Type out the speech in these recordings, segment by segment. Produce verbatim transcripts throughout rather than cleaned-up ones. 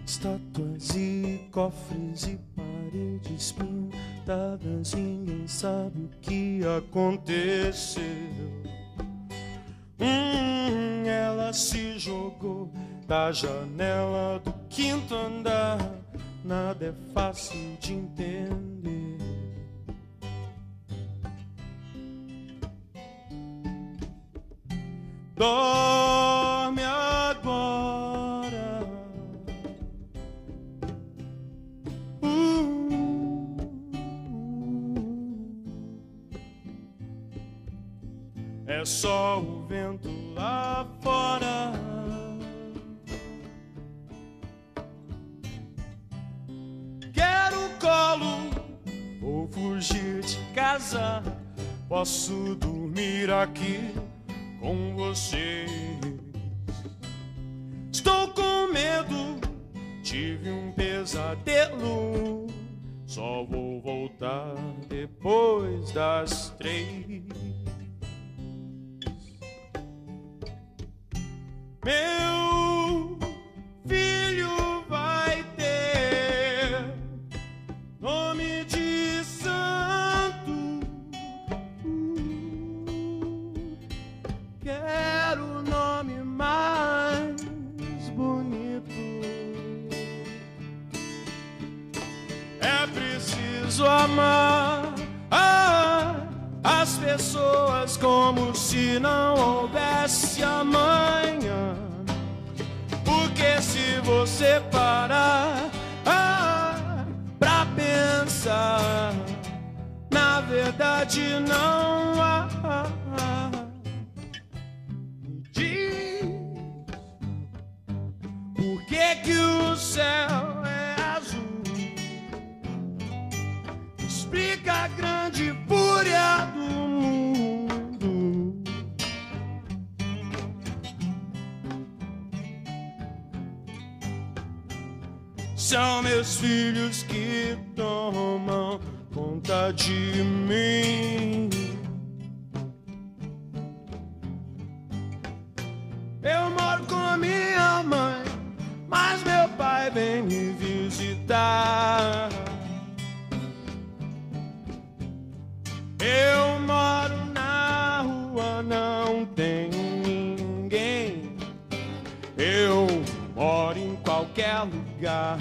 estátuas e cofres e paredes pintadas, ninguém sabe o que aconteceu. Hum, ela se jogou da janela do quinto andar, nada é fácil de entender. Dorme agora. Uh, é só o vento lá fora. Quero colo, vou fugir de casa. Posso dormir aqui com vocês. Estou com medo, tive um pesadelo. Só vou voltar depois das três. Meu filho vai ter nome de santo. Quero o nome mais bonito. É preciso amar ah, as pessoas como se não houvesse amanhã. Porque se você parar ah, pra pensar, na verdade não há. Por que que o céu é azul? Explica a grande fúria do mundo. São meus filhos que tomam conta de mim. Eu moro com a minha mãe, mas meu pai vem me visitar. Eu moro na rua, não tem ninguém. Eu moro em qualquer lugar.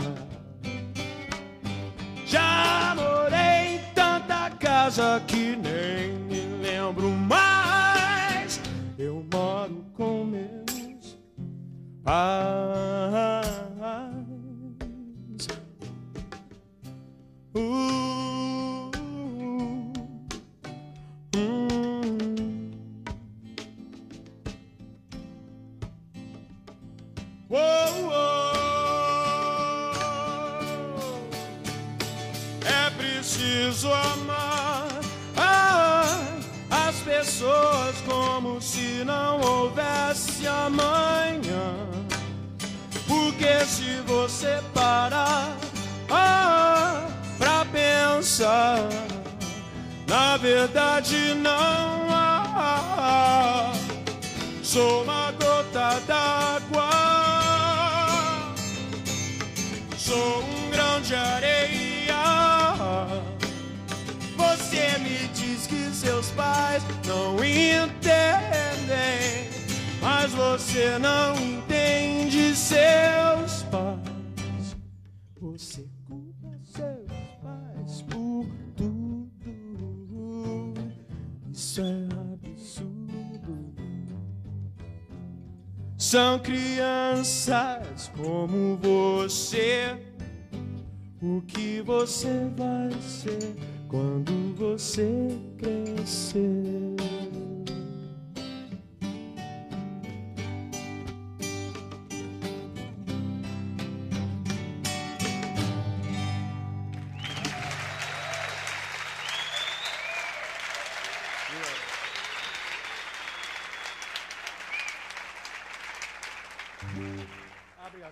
Já morei em tanta casa que nem me lembro mais. Eu moro com meus pais. Uh, uh, uh. Uou, uou. É preciso amar ah, as pessoas como se não houvesse amanhã. Porque se você parar ah, pra pensar, na verdade não há. Sou uma gota d'água, sou um grão de areia. Você me diz que seus pais não entendem, mas você não entende seus pais. Você culpa seus pais por tudo. Isso é absurdo. São crianças como você. O que você vai ser quando você crescer? Obrigado.